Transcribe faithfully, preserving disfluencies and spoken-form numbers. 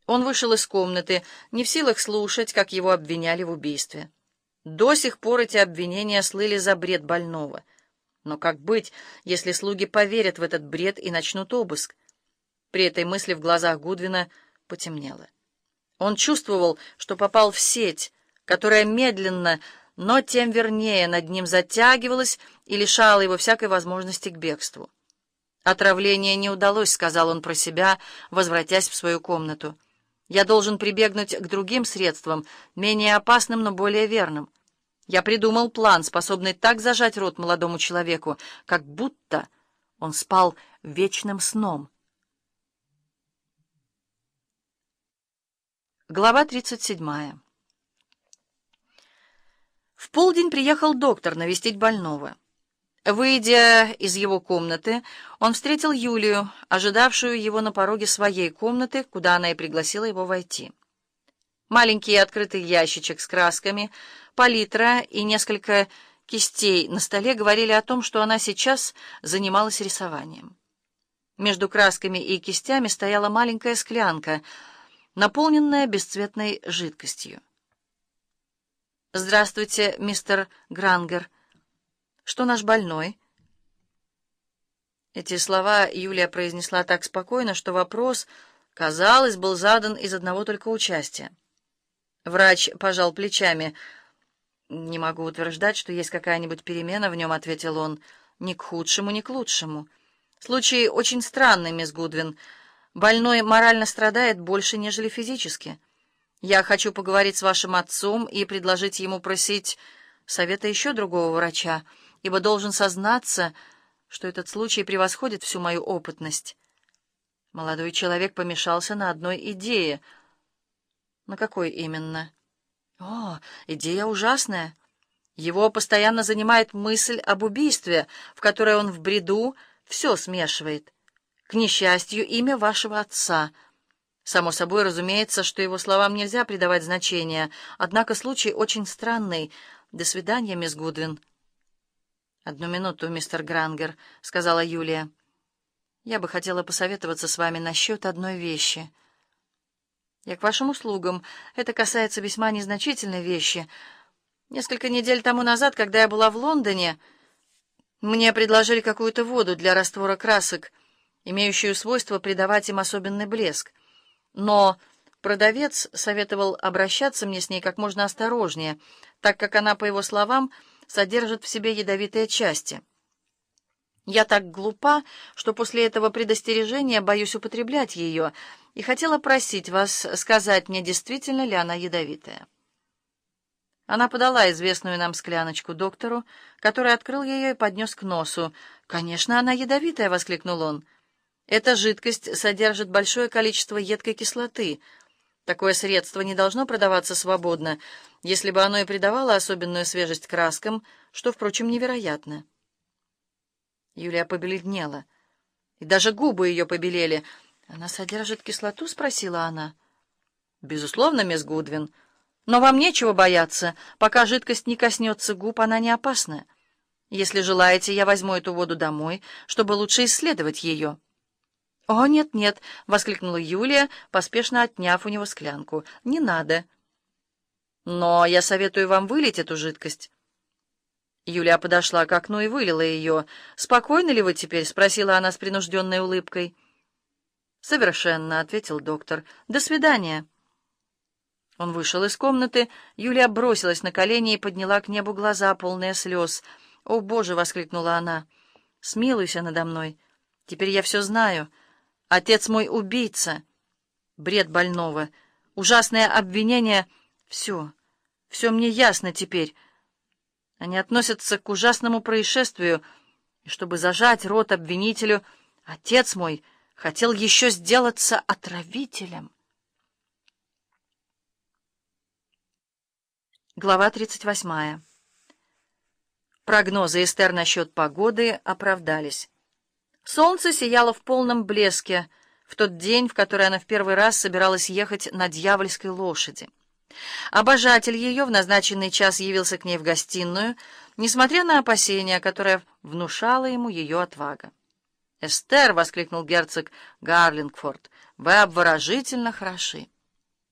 Он вышел из комнаты, не в силах слушать, как его обвиняли в убийстве. До сих пор эти обвинения слыли за бред больного. Но как быть, если слуги поверят в этот бред и начнут обыск? При этой мысли в глазах Гудвина потемнело. Он чувствовал, что попал в сеть, которая медленно, но тем вернее над ним затягивалась и лишала его всякой возможности к бегству. «Отравление не удалось», — сказал он про себя, возвратясь в свою комнату. «Я должен прибегнуть к другим средствам, менее опасным, но более верным. Я придумал план, способный так зажать рот молодому человеку, как будто он спал вечным сном». Глава тридцать седьмая. В полдень приехал доктор навестить больного. Выйдя из его комнаты, он встретил Юлию, ожидавшую его на пороге своей комнаты, куда она и пригласила его войти. Маленький открытый ящичек с красками, палитра и несколько кистей на столе говорили о том, что она сейчас занималась рисованием. Между красками и кистями стояла маленькая склянка, наполненная бесцветной жидкостью. «Здравствуйте, мистер Грангер. Что наш больной?» Эти слова Юлия произнесла так спокойно, что вопрос, казалось, был задан из одного только участия. Врач пожал плечами. «Не могу утверждать, что есть какая-нибудь перемена в нем», — ответил он. «Ни к худшему, ни к лучшему. Случай очень странный, мисс Гудвин. Больной морально страдает больше, нежели физически. Я хочу поговорить с вашим отцом и предложить ему просить совета еще другого врача, ибо должен сознаться, что этот случай превосходит всю мою опытность». Молодой человек помешался на одной идее. На какой именно? О, идея ужасная. Его постоянно занимает мысль об убийстве, в которой он в бреду все смешивает. К несчастью, имя вашего отца. Само собой разумеется, что его словам нельзя придавать значения, однако случай очень странный. До свидания, мисс Гудвин. «Одну минуту, мистер Грангер», — сказала Юлия. «Я бы хотела посоветоваться с вами насчет одной вещи». «Я к вашим услугам. Это касается весьма незначительной вещи. Несколько недель тому назад, когда я была в Лондоне, мне предложили какую-то воду для раствора красок, имеющую свойство придавать им особенный блеск. Но продавец советовал обращаться мне с ней как можно осторожнее, так как она, по его словам, содержит в себе ядовитые части. Я так глупа, что после этого предостережения боюсь употреблять ее, и хотела просить вас сказать мне, действительно ли она ядовитая». Она подала известную нам скляночку доктору, который открыл ее и поднес к носу. «Конечно, она ядовитая!» — воскликнул он. «Эта жидкость содержит большое количество едкой кислоты. Такое средство не должно продаваться свободно, если бы оно и придавало особенную свежесть краскам, что, впрочем, невероятно». Юлия побледнела, и даже губы ее побелели. «Она содержит кислоту?» — спросила она. «Безусловно, мисс Гудвин. Но вам нечего бояться. Пока жидкость не коснется губ, она не опасна. Если желаете, я возьму эту воду домой, чтобы лучше исследовать ее». «О, нет-нет!» — воскликнула Юлия, поспешно отняв у него склянку. «Не надо». «Но я советую вам вылить эту жидкость». Юлия подошла к окну и вылила ее. «Спокойны ли вы теперь?» — спросила она с принужденной улыбкой. «Совершенно», — ответил доктор. «До свидания». Он вышел из комнаты. Юлия бросилась на колени и подняла к небу глаза, полные слез. «О, Боже!» — воскликнула она. «Смилуйся надо мной. Теперь я все знаю. Отец мой убийца. Бред больного. Ужасное обвинение. Все. Все мне ясно теперь. Они относятся к ужасному происшествию. И чтобы зажать рот обвинителю, отец мой хотел еще сделаться отравителем». Глава тридцать восьмая. Прогнозы Эстер насчет погоды оправдались. Солнце сияло в полном блеске в тот день, в который она в первый раз собиралась ехать на дьявольской лошади. Обожатель ее в назначенный час явился к ней в гостиную, несмотря на опасения, которые внушала ему ее отвага. «Эстер!» — воскликнул герцог Гарлингфорд. «Вы обворожительно хороши!»